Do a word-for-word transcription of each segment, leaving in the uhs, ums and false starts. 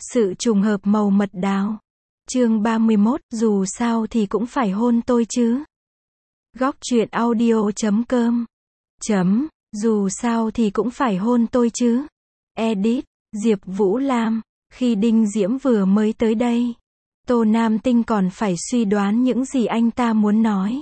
Sự trùng hợp màu mật đào. Chương ba mươi mốt, dù sao thì cũng phải hôn tôi chứ. Góc truyện audio chấm com. Chấm, dù sao thì cũng phải hôn tôi chứ. Edit, Diệp Vũ Lam. Khi Đinh Diễm vừa mới tới đây, Tô Nam Tinh còn phải suy đoán những gì anh ta muốn nói.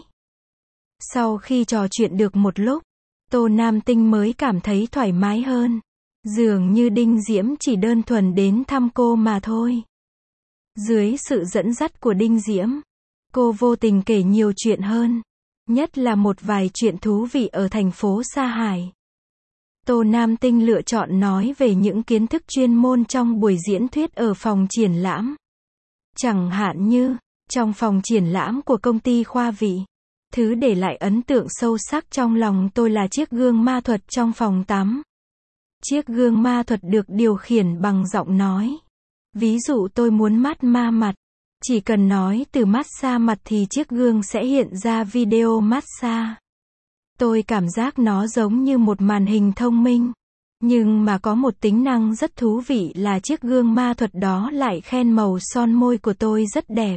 Sau khi trò chuyện được một lúc, Tô Nam Tinh mới cảm thấy thoải mái hơn. Dường như Đinh Diễm chỉ đơn thuần đến thăm cô mà thôi. Dưới sự dẫn dắt của Đinh Diễm, cô vô tình kể nhiều chuyện hơn, nhất là một vài chuyện thú vị ở thành phố Sa Hải. Tô Nam Tinh lựa chọn nói về những kiến thức chuyên môn trong buổi diễn thuyết ở phòng triển lãm. Chẳng hạn như, trong phòng triển lãm của công ty Khoa Vị, thứ để lại ấn tượng sâu sắc trong lòng tôi là chiếc gương ma thuật trong phòng tắm. Chiếc gương ma thuật được điều khiển bằng giọng nói. Ví dụ tôi muốn mát ma mặt, chỉ cần nói từ massage mặt thì chiếc gương sẽ hiện ra video massage. Tôi cảm giác nó giống như một màn hình thông minh. Nhưng mà có một tính năng rất thú vị là chiếc gương ma thuật đó lại khen màu son môi của tôi rất đẹp.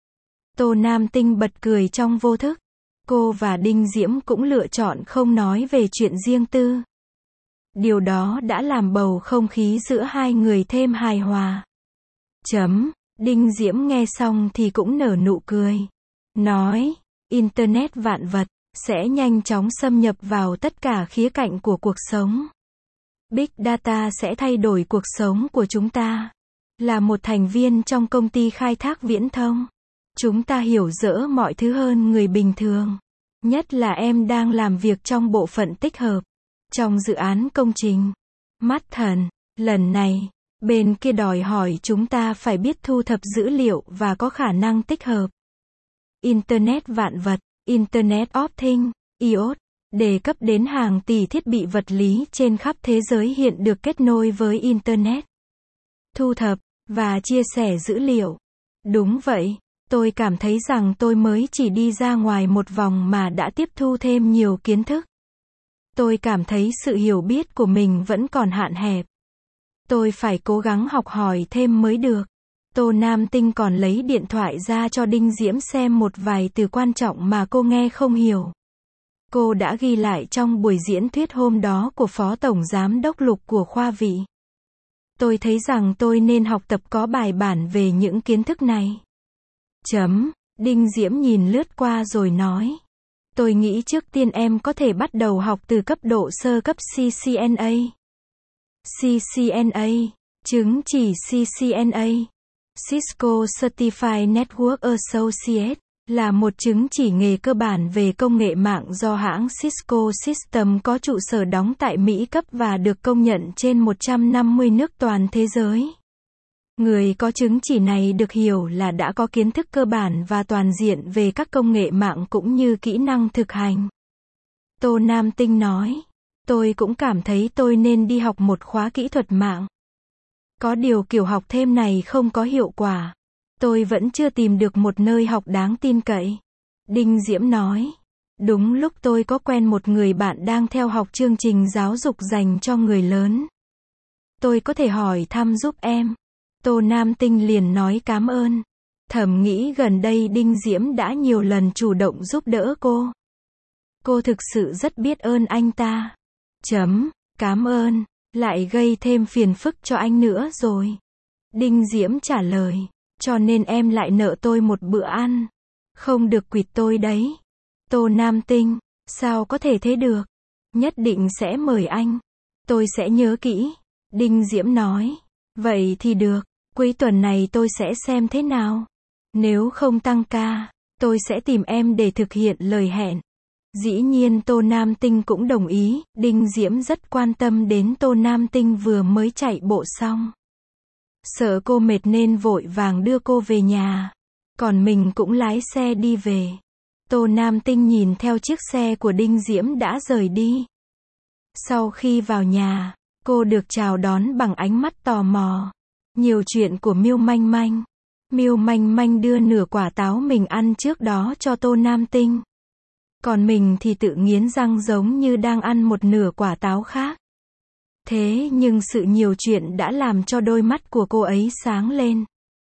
Tô Nam Tinh bật cười trong vô thức. Cô và Đinh Diễm cũng lựa chọn không nói về chuyện riêng tư. Điều đó đã làm bầu không khí giữa hai người thêm hài hòa. Chấm, Đinh Diễm nghe xong thì cũng nở nụ cười. Nói, Internet vạn vật, sẽ nhanh chóng xâm nhập vào tất cả khía cạnh của cuộc sống. Big Data sẽ thay đổi cuộc sống của chúng ta. Là một thành viên trong công ty khai thác viễn thông, chúng ta hiểu rõ mọi thứ hơn người bình thường. Nhất là em đang làm việc trong bộ phận tích hợp. Trong dự án công trình Mắt Thần, lần này, bên kia đòi hỏi chúng ta phải biết thu thập dữ liệu và có khả năng tích hợp. Internet vạn vật, Internet of Things, i o tê, đề cấp đến hàng tỷ thiết bị vật lý trên khắp thế giới hiện được kết nối với Internet. Thu thập và chia sẻ dữ liệu. Đúng vậy, tôi cảm thấy rằng tôi mới chỉ đi ra ngoài một vòng mà đã tiếp thu thêm nhiều kiến thức. Tôi cảm thấy sự hiểu biết của mình vẫn còn hạn hẹp. Tôi phải cố gắng học hỏi thêm mới được. Tô Nam Tinh còn lấy điện thoại ra cho Đinh Diễm xem một vài từ quan trọng mà cô nghe không hiểu. Cô đã ghi lại trong buổi diễn thuyết hôm đó của Phó Tổng Giám đốc Lục của Khoa Vị. Tôi thấy rằng tôi nên học tập có bài bản về những kiến thức này. Chấm, Đinh Diễm nhìn lướt qua rồi nói. Tôi nghĩ trước tiên em có thể bắt đầu học từ cấp độ sơ cấp xê xê en a. xê xê en a, chứng chỉ xê xê en a, Cisco Certified Network Associate, là một chứng chỉ nghề cơ bản về công nghệ mạng do hãng Cisco Systems có trụ sở đóng tại Mỹ cấp và được công nhận trên một trăm năm mươi nước toàn thế giới. Người có chứng chỉ này được hiểu là đã có kiến thức cơ bản và toàn diện về các công nghệ mạng cũng như kỹ năng thực hành. Tô Nam Tinh nói, tôi cũng cảm thấy tôi nên đi học một khóa kỹ thuật mạng. Có điều kiểu học thêm này không có hiệu quả. Tôi vẫn chưa tìm được một nơi học đáng tin cậy. Đinh Diễm nói, đúng lúc tôi có quen một người bạn đang theo học chương trình giáo dục dành cho người lớn. Tôi có thể hỏi thăm giúp em. Tô Nam Tinh liền nói cảm ơn. Thầm nghĩ gần đây Đinh Diễm đã nhiều lần chủ động giúp đỡ cô. Cô thực sự rất biết ơn anh ta. Chấm, cảm ơn, lại gây thêm phiền phức cho anh nữa rồi. Đinh Diễm trả lời, cho nên em lại nợ tôi một bữa ăn. Không được quỵt tôi đấy. Tô Nam Tinh, sao có thể thế được? Nhất định sẽ mời anh. Tôi sẽ nhớ kỹ. Đinh Diễm nói, vậy thì được. Cuối tuần này tôi sẽ xem thế nào. Nếu không tăng ca, tôi sẽ tìm em để thực hiện lời hẹn. Dĩ nhiên Tô Nam Tinh cũng đồng ý. Đinh Diễm rất quan tâm đến Tô Nam Tinh vừa mới chạy bộ xong. Sợ cô mệt nên vội vàng đưa cô về nhà. Còn mình cũng lái xe đi về. Tô Nam Tinh nhìn theo chiếc xe của Đinh Diễm đã rời đi. Sau khi vào nhà, cô được chào đón bằng ánh mắt tò mò. Nhiều chuyện của Miêu Manh Manh. Miêu Manh Manh đưa nửa quả táo mình ăn trước đó cho Tô Nam Tinh. Còn mình thì tự nghiến răng giống như đang ăn một nửa quả táo khác. Thế nhưng sự nhiều chuyện đã làm cho đôi mắt của cô ấy sáng lên.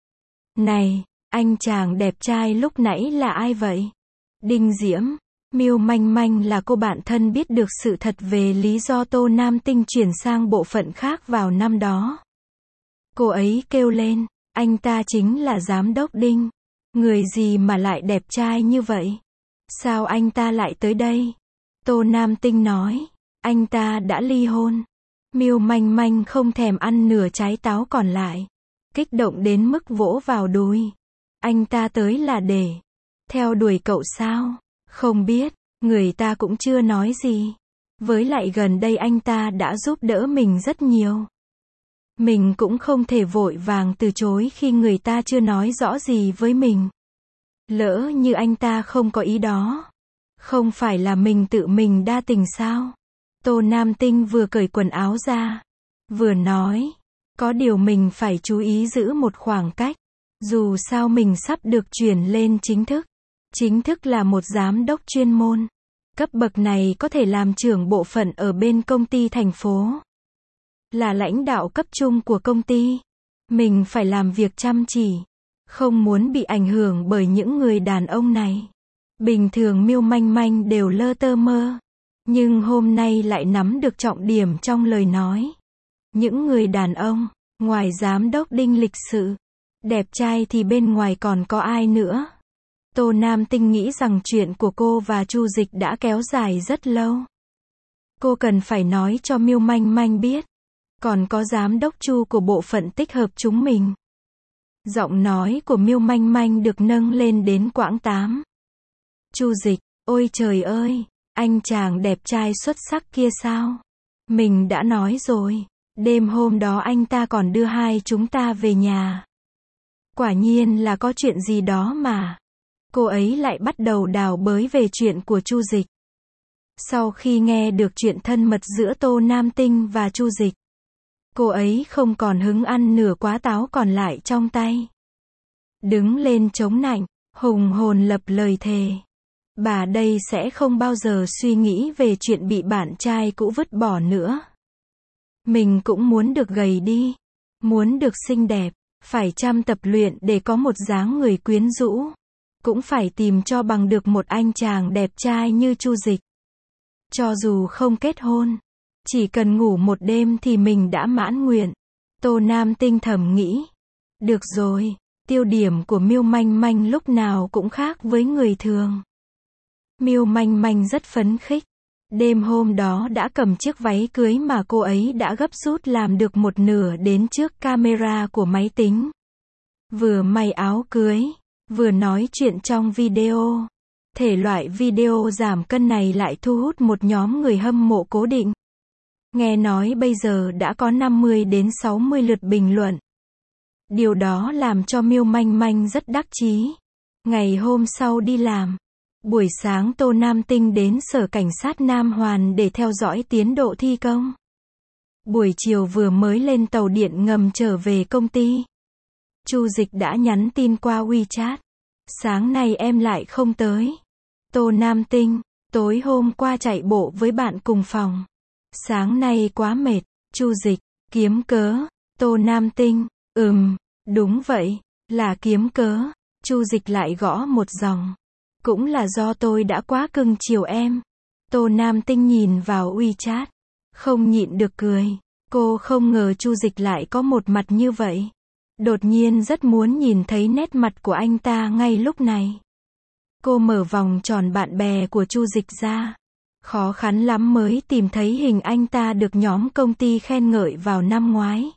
Này, anh chàng đẹp trai lúc nãy là ai vậy? Đinh Diễm. Miêu Manh Manh là cô bạn thân biết được sự thật về lý do Tô Nam Tinh chuyển sang bộ phận khác vào năm đó. Cô ấy kêu lên, anh ta chính là giám đốc Đinh. Người gì mà lại đẹp trai như vậy? Sao anh ta lại tới đây? Tô Nam Tinh nói, anh ta đã ly hôn. Miêu Manh Manh không thèm ăn nửa trái táo còn lại. Kích động đến mức vỗ vào đùi. Anh ta tới là để theo đuổi cậu sao? Không biết, người ta cũng chưa nói gì. Với lại gần đây anh ta đã giúp đỡ mình rất nhiều. Mình cũng không thể vội vàng từ chối khi người ta chưa nói rõ gì với mình. Lỡ như anh ta không có ý đó. Không phải là mình tự mình đa tình sao? Tô Nam Tinh vừa cởi quần áo ra. Vừa nói. Có điều mình phải chú ý giữ một khoảng cách. Dù sao mình sắp được chuyển lên chính thức. Chính thức là một giám đốc chuyên môn. Cấp bậc này có thể làm trưởng bộ phận ở bên công ty thành phố. Là lãnh đạo cấp trung của công ty. Mình phải làm việc chăm chỉ. Không muốn bị ảnh hưởng bởi những người đàn ông này. Bình thường Miêu Manh Manh đều lơ tơ mơ. Nhưng hôm nay lại nắm được trọng điểm trong lời nói. Những người đàn ông, ngoài giám đốc Đinh lịch sự, đẹp trai thì bên ngoài còn có ai nữa? Tô Nam Tinh nghĩ rằng chuyện của cô và Chu Dịch đã kéo dài rất lâu. Cô cần phải nói cho Miêu Manh Manh biết. Còn có giám đốc Chu của bộ phận tích hợp chúng mình. Giọng nói của Miêu Manh Manh được nâng lên đến quãng tám. Chu Dịch, ôi trời ơi, anh chàng đẹp trai xuất sắc kia sao? Mình đã nói rồi, đêm hôm đó anh ta còn đưa hai chúng ta về nhà. Quả nhiên là có chuyện gì đó mà. Cô ấy lại bắt đầu đào bới về chuyện của Chu Dịch. Sau khi nghe được chuyện thân mật giữa Tô Nam Tinh và Chu Dịch, cô ấy không còn hứng ăn nửa quả táo còn lại trong tay. Đứng lên chống nạnh, hùng hồn lập lời thề. Bà đây sẽ không bao giờ suy nghĩ về chuyện bị bạn trai cũ vứt bỏ nữa. Mình cũng muốn được gầy đi. Muốn được xinh đẹp. Phải chăm tập luyện để có một dáng người quyến rũ. Cũng phải tìm cho bằng được một anh chàng đẹp trai như Chu Dịch. Cho dù không kết hôn, chỉ cần ngủ một đêm thì mình đã mãn nguyện. Tô Nam Tinh thầm nghĩ. Được rồi, tiêu điểm của Miêu Manh Manh lúc nào cũng khác với người thường. Miêu Manh Manh rất phấn khích. Đêm hôm đó đã cầm chiếc váy cưới mà cô ấy đã gấp rút làm được một nửa đến trước camera của máy tính. Vừa may áo cưới, vừa nói chuyện trong video. Thể loại video giảm cân này lại thu hút một nhóm người hâm mộ cố định. Nghe nói bây giờ đã có năm mươi đến sáu mươi lượt bình luận. Điều đó làm cho Miêu Manh Manh rất đắc chí. Ngày hôm sau đi làm, buổi sáng Tô Nam Tinh đến sở cảnh sát Nam Hoàn để theo dõi tiến độ thi công. Buổi chiều vừa mới lên tàu điện ngầm trở về công ty. Chu Dịch đã nhắn tin qua WeChat. Sáng nay em lại không tới. Tô Nam Tinh, tối hôm qua chạy bộ với bạn cùng phòng. Sáng nay quá mệt. Chu Dịch, kiếm cớ. Tô Nam Tinh, ừm, đúng vậy, là kiếm cớ. Chu Dịch lại gõ một dòng. Cũng là do tôi đã quá cưng chiều em. Tô Nam Tinh nhìn vào WeChat. Không nhịn được cười. Cô không ngờ Chu Dịch lại có một mặt như vậy. Đột nhiên rất muốn nhìn thấy nét mặt của anh ta ngay lúc này. Cô mở vòng tròn bạn bè của Chu Dịch ra. Khó khăn lắm mới tìm thấy hình anh ta được nhóm công ty khen ngợi vào năm ngoái.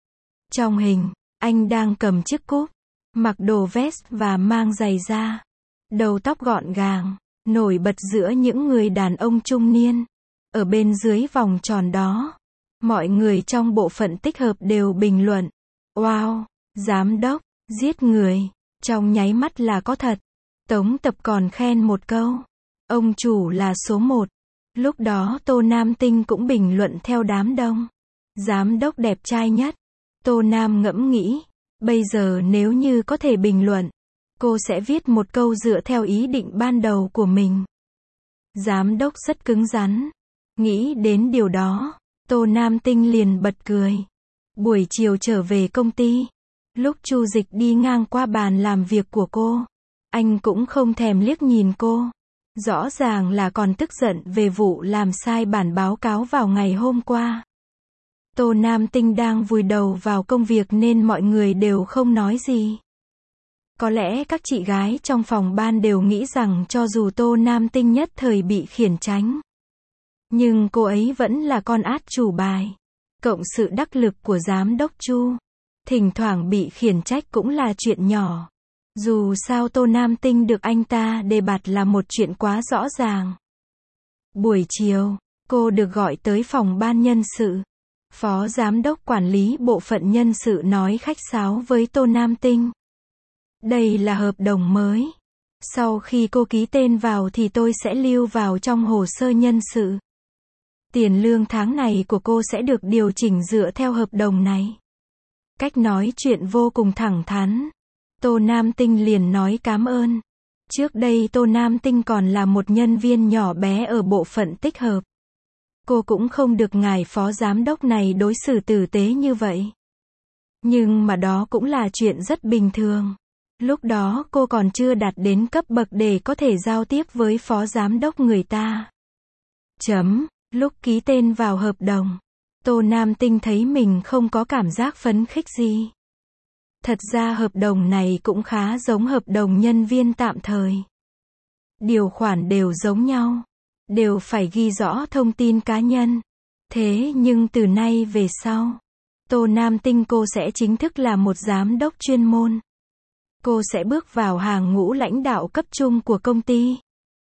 Trong hình, anh đang cầm chiếc cúp, mặc đồ vest và mang giày da. Đầu tóc gọn gàng, nổi bật giữa những người đàn ông trung niên. Ở bên dưới vòng tròn đó, mọi người trong bộ phận tích hợp đều bình luận. Wow, giám đốc, giết người, trong nháy mắt là có thật. Tống Tập còn khen một câu. Ông chủ là số một. Lúc đó Tô Nam Tinh cũng bình luận theo đám đông. Giám đốc đẹp trai nhất. Tô Nam ngẫm nghĩ. Bây giờ nếu như có thể bình luận, cô sẽ viết một câu dựa theo ý định ban đầu của mình. Giám đốc rất cứng rắn. Nghĩ đến điều đó, Tô Nam Tinh liền bật cười. Buổi chiều trở về công ty, lúc Chu Dịch đi ngang qua bàn làm việc của cô, anh cũng không thèm liếc nhìn cô. Rõ ràng là còn tức giận về vụ làm sai bản báo cáo vào ngày hôm qua. Tô Nam Tinh đang vùi đầu vào công việc nên mọi người đều không nói gì. Có lẽ các chị gái trong phòng ban đều nghĩ rằng cho dù Tô Nam Tinh nhất thời bị khiển trách, nhưng cô ấy vẫn là con át chủ bài. Cộng sự đắc lực của giám đốc Chu, thỉnh thoảng bị khiển trách cũng là chuyện nhỏ. Dù sao Tô Nam Tinh được anh ta đề bạt là một chuyện quá rõ ràng. Buổi chiều, cô được gọi tới phòng ban nhân sự. Phó giám đốc quản lý bộ phận nhân sự nói khách sáo với Tô Nam Tinh. Đây là hợp đồng mới. Sau khi cô ký tên vào thì tôi sẽ lưu vào trong hồ sơ nhân sự. Tiền lương tháng này của cô sẽ được điều chỉnh dựa theo hợp đồng này. Cách nói chuyện vô cùng thẳng thắn. Tô Nam Tinh liền nói cảm ơn. Trước đây Tô Nam Tinh còn là một nhân viên nhỏ bé ở bộ phận tích hợp. Cô cũng không được ngài phó giám đốc này đối xử tử tế như vậy. Nhưng mà đó cũng là chuyện rất bình thường. Lúc đó cô còn chưa đạt đến cấp bậc để có thể giao tiếp với phó giám đốc người ta. Chấm, lúc ký tên vào hợp đồng, Tô Nam Tinh thấy mình không có cảm giác phấn khích gì. Thật ra hợp đồng này cũng khá giống hợp đồng nhân viên tạm thời. Điều khoản đều giống nhau, đều phải ghi rõ thông tin cá nhân. Thế nhưng từ nay về sau, Tô Nam Tinh cô sẽ chính thức là một giám đốc chuyên môn. Cô sẽ bước vào hàng ngũ lãnh đạo cấp trung của công ty.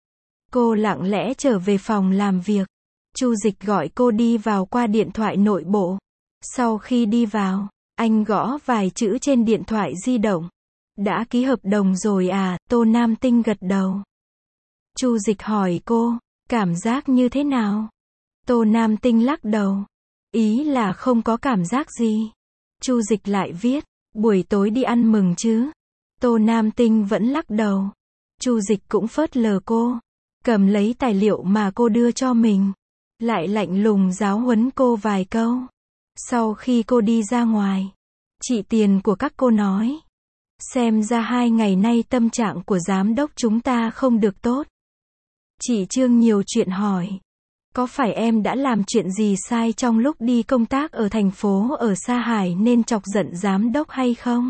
Cô lặng lẽ trở về phòng làm việc. Chu Dịch gọi cô đi vào qua điện thoại nội bộ. Sau khi đi vào, anh gõ vài chữ trên điện thoại di động. Đã ký hợp đồng rồi à? Tô Nam Tinh gật đầu. Chu Dịch hỏi cô, cảm giác như thế nào? Tô Nam Tinh lắc đầu. Ý là không có cảm giác gì. Chu Dịch lại viết, buổi tối đi ăn mừng chứ? Tô Nam Tinh vẫn lắc đầu. Chu Dịch cũng phớt lờ cô, cầm lấy tài liệu mà cô đưa cho mình, lại lạnh lùng giáo huấn cô vài câu. Sau khi cô đi ra ngoài, chị tiền của các cô nói, xem ra hai ngày nay tâm trạng của giám đốc chúng ta không được tốt. Chị Trương nhiều chuyện hỏi, có phải em đã làm chuyện gì sai trong lúc đi công tác ở thành phố ở Sa Hải nên chọc giận giám đốc hay không?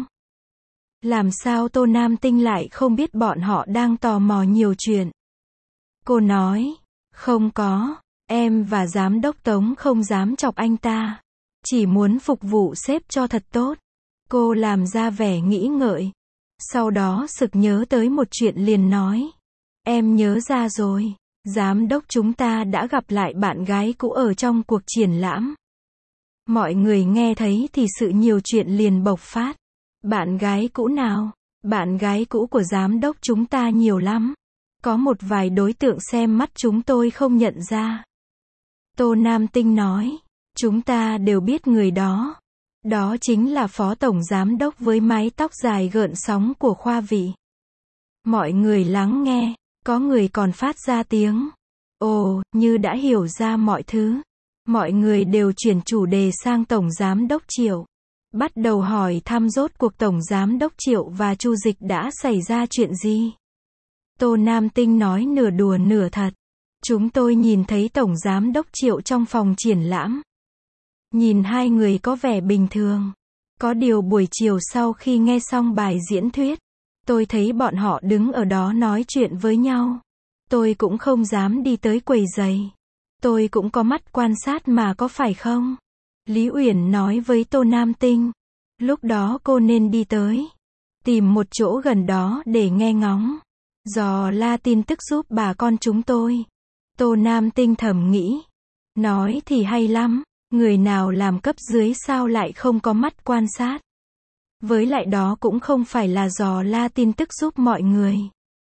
Làm sao Tô Nam Tinh lại không biết bọn họ đang tò mò nhiều chuyện? Cô nói, không có, em và giám đốc Tống không dám chọc anh ta, chỉ muốn phục vụ sếp cho thật tốt. Cô làm ra vẻ nghĩ ngợi, sau đó sực nhớ tới một chuyện liền nói, em nhớ ra rồi, giám đốc chúng ta đã gặp lại bạn gái cũ ở trong cuộc triển lãm. Mọi người nghe thấy thì sự nhiều chuyện liền bộc phát. Bạn gái cũ nào? Bạn gái cũ của giám đốc chúng ta nhiều lắm. Có một vài đối tượng xem mắt chúng tôi không nhận ra. Tô Nam Tinh nói, chúng ta đều biết người đó. Đó chính là phó tổng giám đốc với mái tóc dài gợn sóng của Khoa Vị. Mọi người lắng nghe, có người còn phát ra tiếng. Ồ, như đã hiểu ra mọi thứ. Mọi người đều chuyển chủ đề sang tổng giám đốc Triệu. Bắt đầu hỏi thăm rốt cuộc tổng giám đốc Triệu và Chu Dịch đã xảy ra chuyện gì. Tô Nam Tinh nói nửa đùa nửa thật. Chúng tôi nhìn thấy tổng giám đốc Triệu trong phòng triển lãm. Nhìn hai người có vẻ bình thường. Có điều buổi chiều sau khi nghe xong bài diễn thuyết, tôi thấy bọn họ đứng ở đó nói chuyện với nhau. Tôi cũng không dám đi tới quầy giày. Tôi cũng có mắt quan sát mà có phải không? Lý Uyển nói với Tô Nam Tinh. Lúc đó cô nên đi tới, tìm một chỗ gần đó để nghe ngóng, dò la tin tức giúp bà con chúng tôi. Tô Nam Tinh thầm nghĩ. Nói thì hay lắm, người nào làm cấp dưới sao lại không có mắt quan sát. Với lại đó cũng không phải là dò la tin tức giúp mọi người.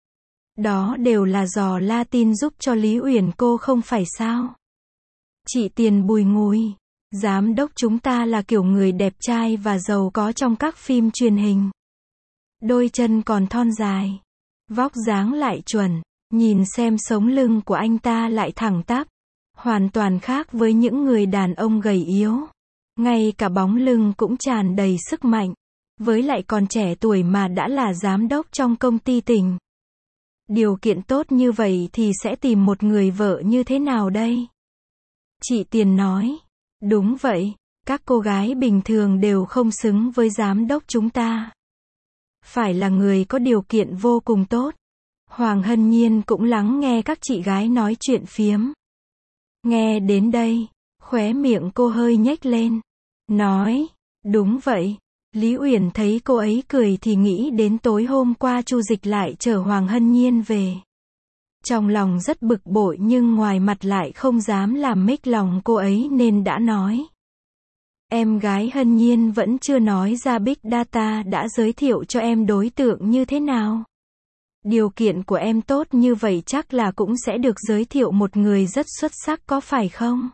Đó đều là dò la tin giúp cho Lý Uyển cô không phải sao? Chị Tiền bùi ngùi. Giám đốc chúng ta là kiểu người đẹp trai và giàu có trong các phim truyền hình. Đôi chân còn thon dài, vóc dáng lại chuẩn, nhìn xem sống lưng của anh ta lại thẳng tắp. Hoàn toàn khác với những người đàn ông gầy yếu. Ngay cả bóng lưng cũng tràn đầy sức mạnh. Với lại còn trẻ tuổi mà đã là giám đốc trong công ty tỉnh. Điều kiện tốt như vậy thì sẽ tìm một người vợ như thế nào đây? Chị Tiền nói. Đúng vậy, các cô gái bình thường đều không xứng với giám đốc chúng ta. Phải là người có điều kiện vô cùng tốt. Hoàng Hân Nhiên cũng lắng nghe các chị gái nói chuyện phiếm. Nghe đến đây, khóe miệng cô hơi nhếch lên. Nói, đúng vậy. Lý Uyển thấy cô ấy cười thì nghĩ đến tối hôm qua Chu Dịch lại chở Hoàng Hân Nhiên về. Trong lòng rất bực bội nhưng ngoài mặt lại không dám làm mếch lòng cô ấy nên đã nói. Em gái Hân Nhiên vẫn chưa nói ra Big Data đã giới thiệu cho em đối tượng như thế nào. Điều kiện của em tốt như vậy chắc là cũng sẽ được giới thiệu một người rất xuất sắc có phải không?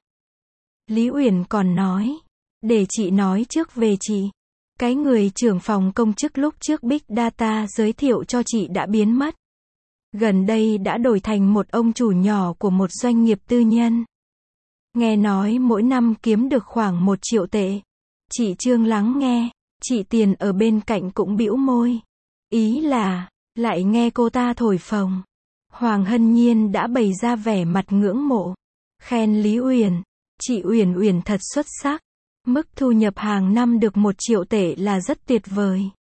Lý Uyển còn nói. Để chị nói trước về chị. Cái người trưởng phòng công chức lúc trước Big Data giới thiệu cho chị đã biến mất. Gần đây đã đổi thành một ông chủ nhỏ của một doanh nghiệp tư nhân. Nghe nói mỗi năm kiếm được khoảng một triệu tệ. Chị Trương lắng nghe, chị Tiền ở bên cạnh cũng bĩu môi. Ý là, lại nghe cô ta thổi phồng. Hoàng Hân Nhiên đã bày ra vẻ mặt ngưỡng mộ. Khen Lý Uyển, chị Uyển Uyển thật xuất sắc. Mức thu nhập hàng năm được một triệu tệ là rất tuyệt vời.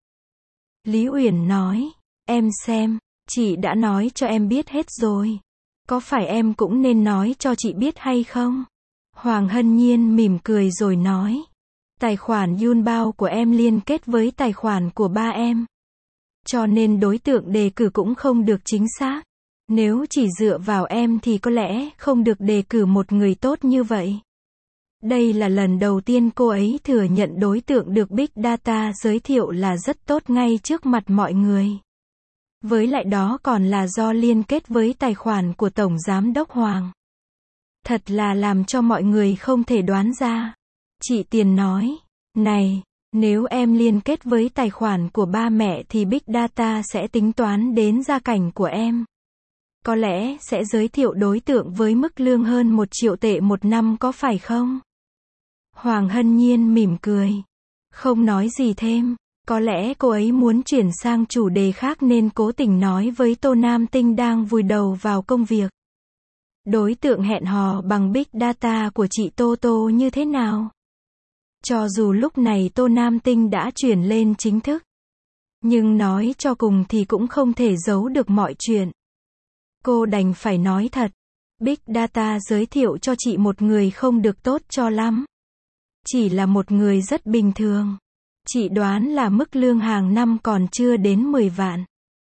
Lý Uyển nói, em xem, chị đã nói cho em biết hết rồi. Có phải em cũng nên nói cho chị biết hay không? Hoàng Hân Nhiên mỉm cười rồi nói. Tài khoản Yunbao của em liên kết với tài khoản của ba em. Cho nên đối tượng đề cử cũng không được chính xác. Nếu chỉ dựa vào em thì có lẽ không được đề cử một người tốt như vậy. Đây là lần đầu tiên cô ấy thừa nhận đối tượng được Big Data giới thiệu là rất tốt ngay trước mặt mọi người. Với lại đó còn là do liên kết với tài khoản của Tổng Giám đốc Hoàng. Thật là làm cho mọi người không thể đoán ra. Chị Tiền nói, này, nếu em liên kết với tài khoản của ba mẹ thì Big Data sẽ tính toán đến gia cảnh của em. Có lẽ sẽ giới thiệu đối tượng với mức lương hơn một triệu tệ một năm có phải không? Hoàng Hân Nhiên mỉm cười. Không nói gì thêm. Có lẽ cô ấy muốn chuyển sang chủ đề khác nên cố tình nói với Tô Nam Tinh đang vùi đầu vào công việc. Đối tượng hẹn hò bằng Big Data của chị Tô Tô như thế nào? Cho dù lúc này Tô Nam Tinh đã chuyển lên chính thức. Nhưng nói cho cùng thì cũng không thể giấu được mọi chuyện. Cô đành phải nói thật. Big Data giới thiệu cho chị một người không được tốt cho lắm. Chỉ là một người rất bình thường. Chị đoán là mức lương hàng năm còn chưa đến mười vạn.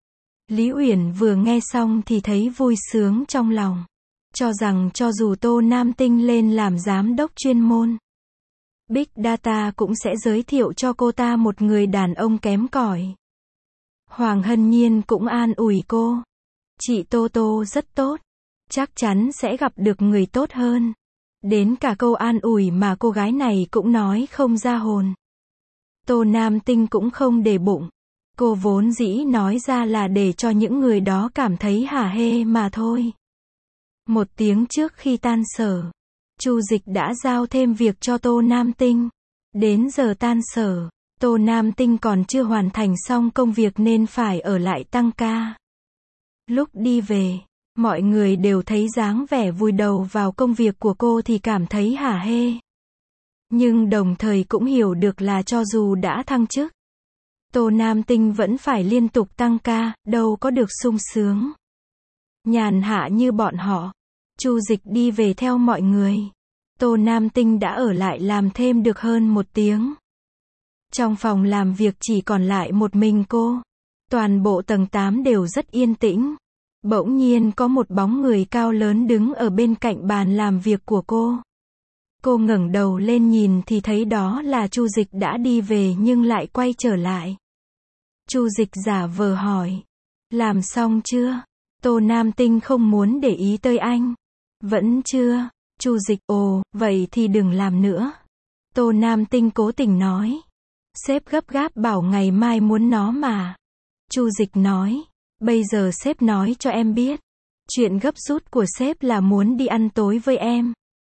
Lý Uyển vừa nghe xong thì thấy vui sướng trong lòng. Cho rằng cho dù Tô Nam Tinh lên làm giám đốc chuyên môn, Big Data cũng sẽ giới thiệu cho cô ta một người đàn ông kém cỏi. Hoàng Hân Nhiên cũng an ủi cô. Chị Tô Tô rất tốt. Chắc chắn sẽ gặp được người tốt hơn. Đến cả câu an ủi mà cô gái này cũng nói không ra hồn. Tô Nam Tinh cũng không để bụng. Cô vốn dĩ nói ra là để cho những người đó cảm thấy hả hê mà thôi. Một tiếng trước khi tan sở, Chu Dịch đã giao thêm việc cho Tô Nam Tinh. Đến giờ tan sở, Tô Nam Tinh còn chưa hoàn thành xong công việc nên phải ở lại tăng ca. Lúc đi về, mọi người đều thấy dáng vẻ vùi đầu vào công việc của cô thì cảm thấy hả hê. Nhưng đồng thời cũng hiểu được là cho dù đã thăng chức, Tô Nam Tinh vẫn phải liên tục tăng ca, đâu có được sung sướng. Nhàn hạ như bọn họ. Chu Dịch đi về theo mọi người. Tô Nam Tinh đã ở lại làm thêm được hơn một tiếng. Trong phòng làm việc chỉ còn lại một mình cô. Toàn bộ tầng tám đều rất yên tĩnh. Bỗng nhiên có một bóng người cao lớn đứng ở bên cạnh bàn làm việc của cô. Cô ngẩng đầu lên nhìn thì thấy đó là Chu Dịch đã đi về nhưng lại quay trở lại. Chu Dịch giả vờ hỏi. Làm xong chưa? Tô Nam Tinh không muốn để ý tới anh. Vẫn chưa. Chu Dịch, ồ, vậy thì đừng làm nữa. Tô Nam Tinh cố tình nói. Sếp gấp gáp bảo ngày mai muốn nó mà. Chu Dịch nói. Bây giờ sếp nói cho em biết. Chuyện gấp rút của sếp là muốn đi ăn tối với em.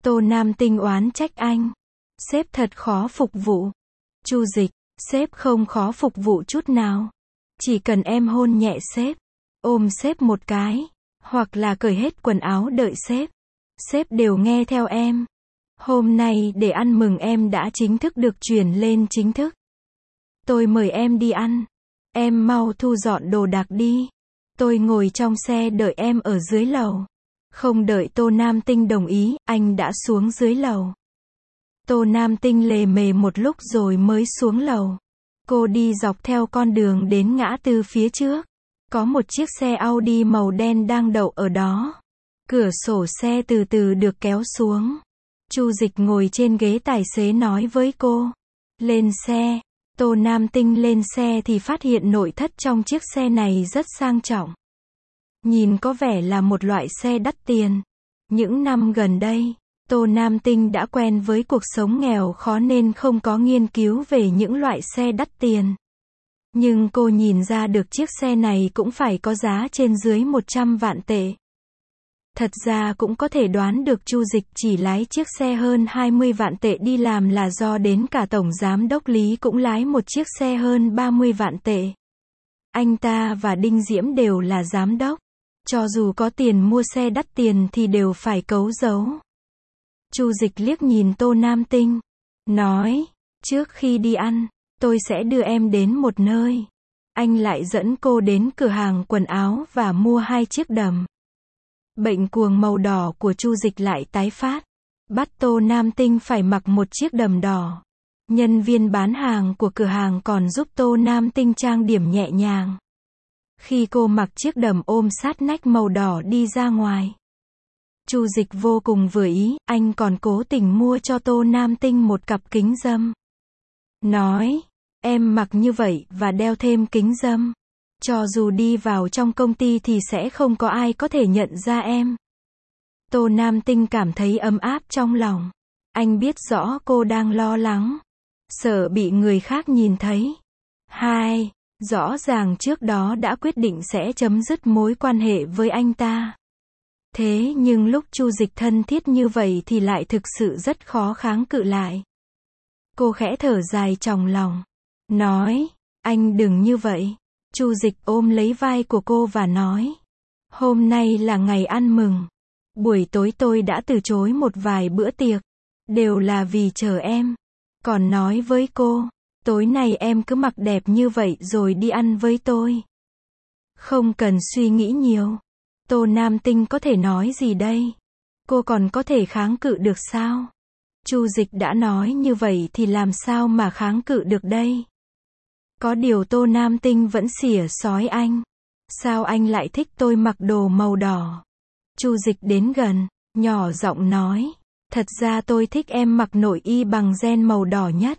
Tô Nam Tinh oán trách anh. Sếp thật khó phục vụ. Chu Dịch, sếp không khó phục vụ chút nào. Chỉ cần em hôn nhẹ sếp, ôm sếp một cái, hoặc là cởi hết quần áo đợi sếp. Sếp đều nghe theo em. Hôm nay để ăn mừng em đã chính thức được chuyển lên chính thức. Tôi mời em đi ăn. Em mau thu dọn đồ đạc đi. Tôi ngồi trong xe đợi em ở dưới lầu. Không đợi Tô Nam Tinh đồng ý, anh đã xuống dưới lầu. Tô Nam Tinh lề mề một lúc rồi mới xuống lầu. Cô đi dọc theo con đường đến ngã tư phía trước. Có một chiếc xe Audi màu đen đang đậu ở đó. Cửa sổ xe từ từ được kéo xuống. Chu Dịch ngồi trên ghế tài xế nói với cô. Lên xe. Tô Nam Tinh lên xe thì phát hiện nội thất trong chiếc xe này rất sang trọng. Nhìn có vẻ là một loại xe đắt tiền. Những năm gần đây, Tô Nam Tinh đã quen với cuộc sống nghèo khó nên không có nghiên cứu về những loại xe đắt tiền. Nhưng cô nhìn ra được chiếc xe này cũng phải có giá trên dưới một trăm vạn tệ. Thật ra cũng có thể đoán được Chu Dịch chỉ lái chiếc xe hơn hai mươi vạn tệ đi làm là do đến cả Tổng Giám đốc Lý cũng lái một chiếc xe hơn ba mươi vạn tệ. Anh ta và Đinh Diễm đều là giám đốc. Cho dù có tiền mua xe đắt tiền thì đều phải cấu giấu. Chu Dịch liếc nhìn Tô Nam Tinh. Nói, trước khi đi ăn, tôi sẽ đưa em đến một nơi. Anh lại dẫn cô đến cửa hàng quần áo và mua hai chiếc đầm. Bệnh cuồng màu đỏ của Chu Dịch lại tái phát. Bắt Tô Nam Tinh phải mặc một chiếc đầm đỏ. Nhân viên bán hàng của cửa hàng còn giúp Tô Nam Tinh trang điểm nhẹ nhàng. Khi cô mặc chiếc đầm ôm sát nách màu đỏ đi ra ngoài, Chu Dịch vô cùng vừa ý, anh còn cố tình mua cho Tô Nam Tinh một cặp kính râm. Nói, em mặc như vậy và đeo thêm kính râm. Cho dù đi vào trong công ty thì sẽ không có ai có thể nhận ra em. Tô Nam Tinh cảm thấy ấm áp trong lòng. Anh biết rõ cô đang lo lắng, sợ bị người khác nhìn thấy. Hai, rõ ràng trước đó đã quyết định sẽ chấm dứt mối quan hệ với anh ta. Thế nhưng lúc Chu Dịch thân thiết như vậy thì lại thực sự rất khó kháng cự lại. Cô khẽ thở dài trong lòng. Nói, anh đừng như vậy. Chu Dịch ôm lấy vai của cô và nói. Hôm nay là ngày ăn mừng. Buổi tối tôi đã từ chối một vài bữa tiệc. Đều là vì chờ em. Còn nói với cô, tối nay em cứ mặc đẹp như vậy rồi đi ăn với tôi. Không cần suy nghĩ nhiều. Tô Nam Tinh có thể nói gì đây? Cô còn có thể kháng cự được sao? Chu Dịch đã nói như vậy thì làm sao mà kháng cự được đây? Có điều Tô Nam Tinh vẫn xỉa xói anh. Sao anh lại thích tôi mặc đồ màu đỏ? Chu Dịch đến gần, nhỏ giọng nói. Thật ra tôi thích em mặc nội y bằng ren màu đỏ nhất.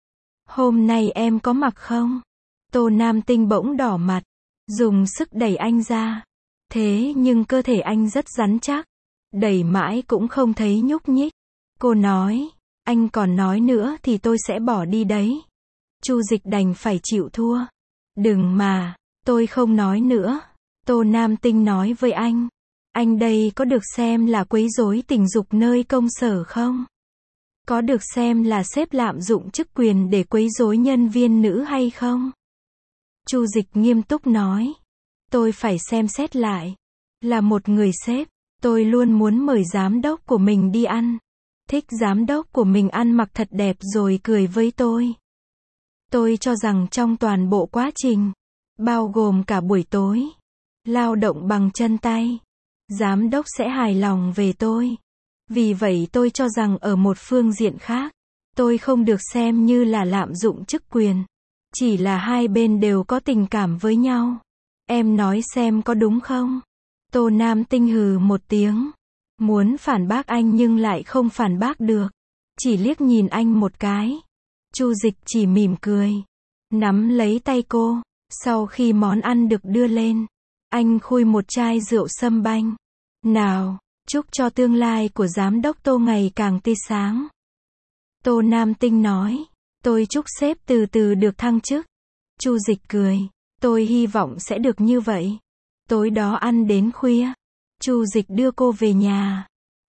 Hôm nay em có mặc không? Tô Nam Tinh bỗng đỏ mặt, dùng sức đẩy anh ra. Thế nhưng cơ thể anh rất rắn chắc. Đẩy mãi cũng không thấy nhúc nhích. Cô nói, anh còn nói nữa thì tôi sẽ bỏ đi đấy. Chu Dịch đành phải chịu thua. Đừng mà, tôi không nói nữa. Tô Nam Tinh nói với anh. Anh đây có được xem là quấy rối tình dục nơi công sở không? Có được xem là sếp lạm dụng chức quyền để quấy rối nhân viên nữ hay không? Chu Dịch nghiêm túc nói. Tôi phải xem xét lại. Là một người sếp, tôi luôn muốn mời giám đốc của mình đi ăn. Thích giám đốc của mình ăn mặc thật đẹp rồi cười với tôi. Tôi cho rằng trong toàn bộ quá trình, bao gồm cả buổi tối, lao động bằng chân tay, giám đốc sẽ hài lòng về tôi. Vì vậy tôi cho rằng ở một phương diện khác, tôi không được xem như là lạm dụng chức quyền. Chỉ là hai bên đều có tình cảm với nhau. Em nói xem có đúng không? Tô Nam Tinh hừ một tiếng. Muốn phản bác anh nhưng lại không phản bác được. Chỉ liếc nhìn anh một cái. Chu Dịch chỉ mỉm cười. Nắm lấy tay cô. Sau khi món ăn được đưa lên, anh khui một chai rượu sâm banh. Nào, chúc cho tương lai của giám đốc Tô ngày càng tươi sáng. Tô Nam Tinh nói. Tôi chúc sếp từ từ được thăng chức. Chu Dịch cười. Tôi hy vọng sẽ được như vậy. Tối đó ăn đến khuya. Chu Dịch đưa cô về nhà.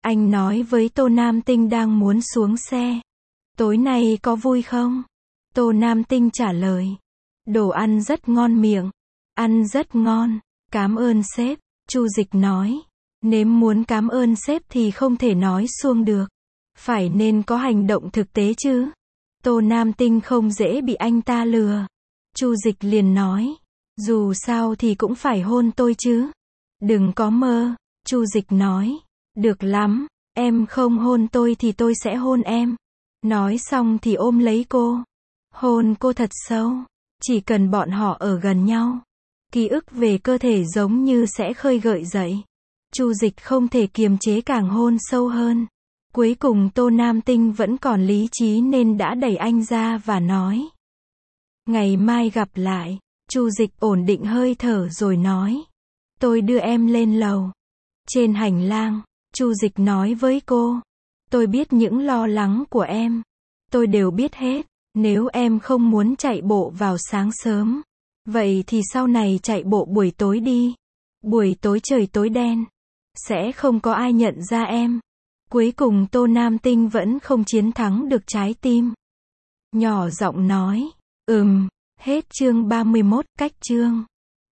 Anh nói với Tô Nam Tinh đang muốn xuống xe. Tối nay có vui không? Tô Nam Tinh trả lời. Đồ ăn rất ngon miệng. Ăn rất ngon. Cảm ơn sếp. Chu Dịch nói. Nếu muốn cảm ơn sếp thì không thể nói suông được. Phải nên có hành động thực tế chứ. Tô Nam Tinh không dễ bị anh ta lừa. Chu Dịch liền nói. Dù sao thì cũng phải hôn tôi chứ. Đừng có mơ. Chu Dịch nói. Được lắm. Em không hôn tôi thì tôi sẽ hôn em. Nói xong thì ôm lấy cô. Hôn cô thật sâu. Chỉ cần bọn họ ở gần nhau. Ký ức về cơ thể giống như sẽ khơi gợi dậy. Chu Dịch không thể kiềm chế càng hôn sâu hơn. Cuối cùng Tô Nam Tinh vẫn còn lý trí nên đã đẩy anh ra và nói. Ngày mai gặp lại. Chu Dịch ổn định hơi thở rồi nói. Tôi đưa em lên lầu. Trên hành lang, Chu Dịch nói với cô. Tôi biết những lo lắng của em. Tôi đều biết hết. Nếu em không muốn chạy bộ vào sáng sớm, vậy thì sau này chạy bộ buổi tối đi. Buổi tối trời tối đen. Sẽ không có ai nhận ra em. Cuối cùng Tô Nam Tinh vẫn không chiến thắng được trái tim. Nhỏ giọng nói. Ừm, hết chương ba mươi mốt, cách chương.